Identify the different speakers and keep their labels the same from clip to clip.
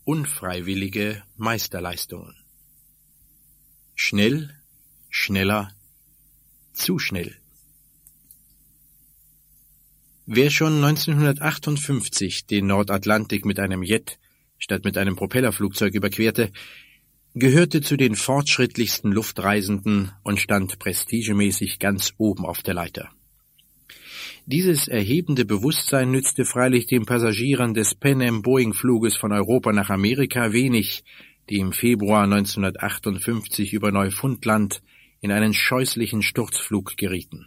Speaker 1: unfreiwillige Meisterleistungen. Schnell, schneller, zu schnell. Wer schon 1958 den Nordatlantik mit einem Jet statt mit einem Propellerflugzeug überquerte, gehörte zu den fortschrittlichsten Luftreisenden und stand prestigemäßig ganz oben auf der Leiter. Dieses erhebende Bewusstsein nützte freilich den Passagieren des Pan-Am-Boeing-Fluges von Europa nach Amerika wenig, die im Februar 1958 über Neufundland in einen scheußlichen Sturzflug gerieten.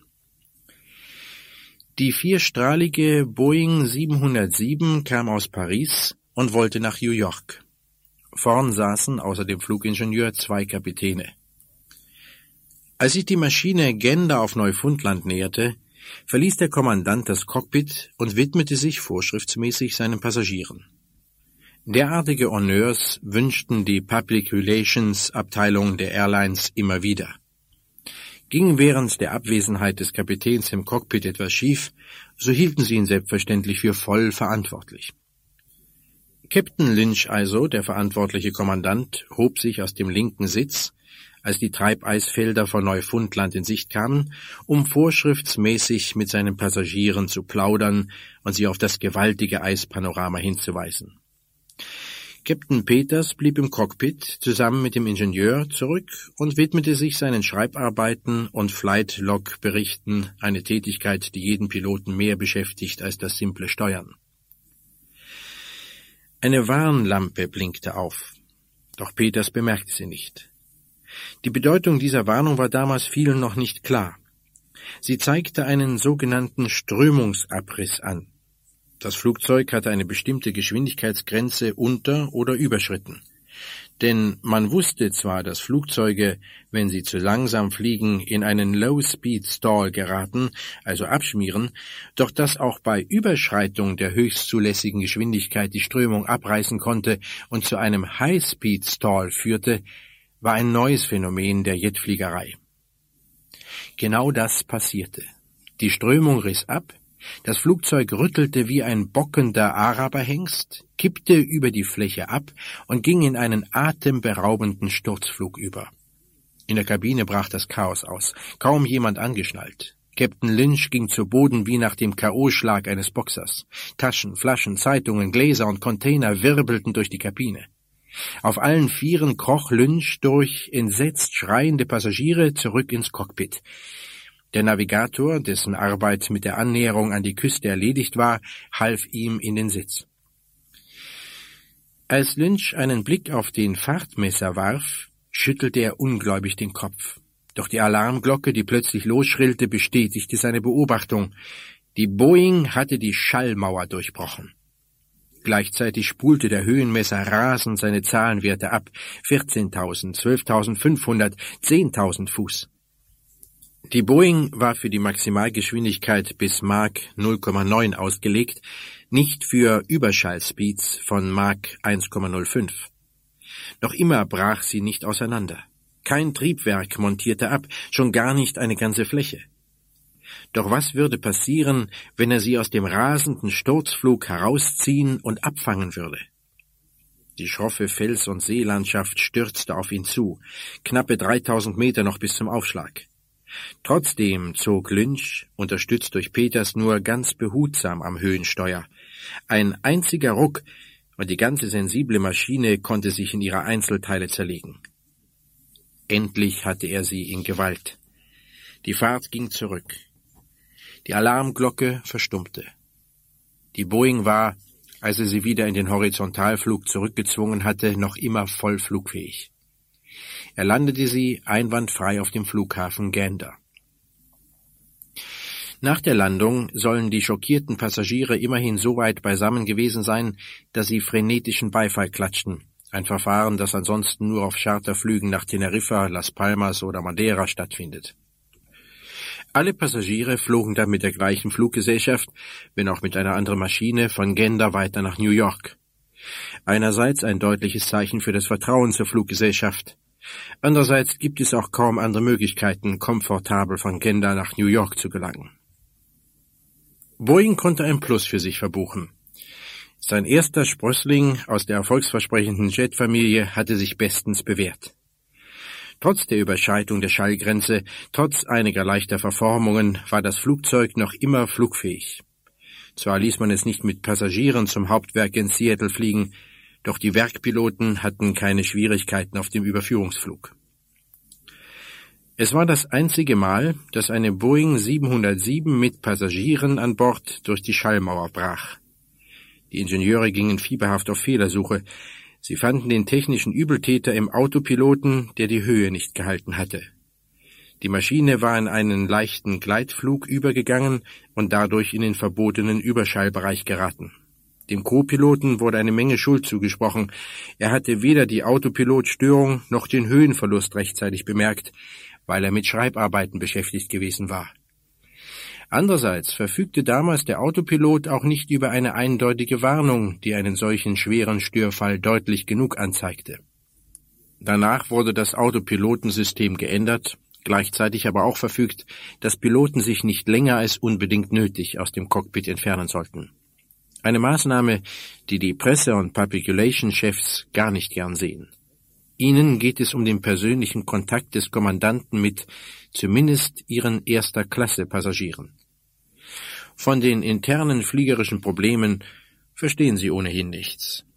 Speaker 1: Die vierstrahlige Boeing 707 kam aus Paris und wollte nach New York. Vorn saßen außer dem Flugingenieur 2 Kapitäne. Als sich die Maschine Gander auf Neufundland näherte, verließ der Kommandant das Cockpit und widmete sich vorschriftsmäßig seinen Passagieren. Derartige Honneurs wünschten die Public Relations Abteilung der Airlines immer wieder. Ging während der Abwesenheit des Kapitäns im Cockpit etwas schief, so hielten sie ihn selbstverständlich für voll verantwortlich. Captain Lynch also, der verantwortliche Kommandant, hob sich aus dem linken Sitz, als die Treibeisfelder von Neufundland in Sicht kamen, um vorschriftsmäßig mit seinen Passagieren zu plaudern und sie auf das gewaltige Eispanorama hinzuweisen. Captain Peters blieb im Cockpit zusammen mit dem Ingenieur zurück und widmete sich seinen Schreibarbeiten und Flight-Log-Berichten, eine Tätigkeit, die jeden Piloten mehr beschäftigt als das simple Steuern. Eine Warnlampe blinkte auf, doch Peters bemerkte sie nicht. Die Bedeutung dieser Warnung war damals vielen noch nicht klar. Sie zeigte einen sogenannten Strömungsabriss an. Das Flugzeug hatte eine bestimmte Geschwindigkeitsgrenze unter- oder überschritten. Denn man wusste zwar, dass Flugzeuge, wenn sie zu langsam fliegen, in einen Low-Speed-Stall geraten, also abschmieren, doch dass auch bei Überschreitung der höchstzulässigen Geschwindigkeit die Strömung abreißen konnte und zu einem High-Speed-Stall führte, war ein neues Phänomen der Jetfliegerei. Genau das passierte. Die Strömung riss ab, das Flugzeug rüttelte wie ein bockender Araberhengst, kippte über die Fläche ab und ging in einen atemberaubenden Sturzflug über. In der Kabine brach das Chaos aus, kaum jemand angeschnallt. Captain Lynch ging zu Boden wie nach dem K.O.-Schlag eines Boxers. Taschen, Flaschen, Zeitungen, Gläser und Container wirbelten durch die Kabine. Auf allen Vieren kroch Lynch durch entsetzt schreiende Passagiere zurück ins Cockpit. Der Navigator, dessen Arbeit mit der Annäherung an die Küste erledigt war, half ihm in den Sitz. Als Lynch einen Blick auf den Fahrtmesser warf, schüttelte er ungläubig den Kopf. Doch die Alarmglocke, die plötzlich losschrillte, bestätigte seine Beobachtung. Die Boeing hatte die Schallmauer durchbrochen. Gleichzeitig spulte der Höhenmesser rasend seine Zahlenwerte ab. 14.000, 12.500, 10.000 Fuß. Die Boeing war für die Maximalgeschwindigkeit bis Mach 0,9 ausgelegt, nicht für Überschallspeeds von Mach 1,05. Noch immer brach sie nicht auseinander. Kein Triebwerk montierte ab, schon gar nicht eine ganze Fläche. Doch was würde passieren, wenn er sie aus dem rasenden Sturzflug herausziehen und abfangen würde? Die schroffe Fels- und Seelandschaft stürzte auf ihn zu, knappe 3.000 Meter noch bis zum Aufschlag. Trotzdem zog Lynch, unterstützt durch Peters, nur ganz behutsam am Höhensteuer. Ein einziger Ruck und die ganze sensible Maschine konnte sich in ihre Einzelteile zerlegen. Endlich hatte er sie in Gewalt. Die Fahrt ging zurück. Die Alarmglocke verstummte. Die Boeing war, als er sie wieder in den Horizontalflug zurückgezwungen hatte, noch immer voll flugfähig. Er landete sie einwandfrei auf dem Flughafen Gander. Nach der Landung sollen die schockierten Passagiere immerhin so weit beisammen gewesen sein, dass sie frenetischen Beifall klatschten, ein Verfahren, das ansonsten nur auf Charterflügen nach Teneriffa, Las Palmas oder Madeira stattfindet. Alle Passagiere flogen dann mit der gleichen Fluggesellschaft, wenn auch mit einer anderen Maschine, von Gander weiter nach New York. Einerseits ein deutliches Zeichen für das Vertrauen zur Fluggesellschaft. Andererseits gibt es auch kaum andere Möglichkeiten, komfortabel von Gander nach New York zu gelangen. Boeing konnte ein Plus für sich verbuchen. Sein erster Sprössling aus der erfolgsversprechenden Jetfamilie hatte sich bestens bewährt. Trotz der Überschreitung der Schallgrenze, trotz einiger leichter Verformungen, war das Flugzeug noch immer flugfähig. Zwar ließ man es nicht mit Passagieren zum Hauptwerk in Seattle fliegen, doch die Werkpiloten hatten keine Schwierigkeiten auf dem Überführungsflug. Es war das einzige Mal, dass eine Boeing 707 mit Passagieren an Bord durch die Schallmauer brach. Die Ingenieure gingen fieberhaft auf Fehlersuche. Sie fanden den technischen Übeltäter im Autopiloten, der die Höhe nicht gehalten hatte. Die Maschine war in einen leichten Gleitflug übergegangen und dadurch in den verbotenen Überschallbereich geraten. Dem Co-Piloten wurde eine Menge Schuld zugesprochen. Er hatte weder die Autopilotstörung noch den Höhenverlust rechtzeitig bemerkt, weil er mit Schreibarbeiten beschäftigt gewesen war. Andererseits verfügte damals der Autopilot auch nicht über eine eindeutige Warnung, die einen solchen schweren Störfall deutlich genug anzeigte. Danach wurde das Autopilotensystem geändert, gleichzeitig aber auch verfügt, dass Piloten sich nicht länger als unbedingt nötig aus dem Cockpit entfernen sollten. Eine Maßnahme, die die Presse- und Public-Relations-Chefs gar nicht gern sehen. Ihnen geht es um den persönlichen Kontakt des Kommandanten mit zumindest ihren Erster-Klasse-Passagieren. Von den internen fliegerischen Problemen verstehen sie ohnehin nichts.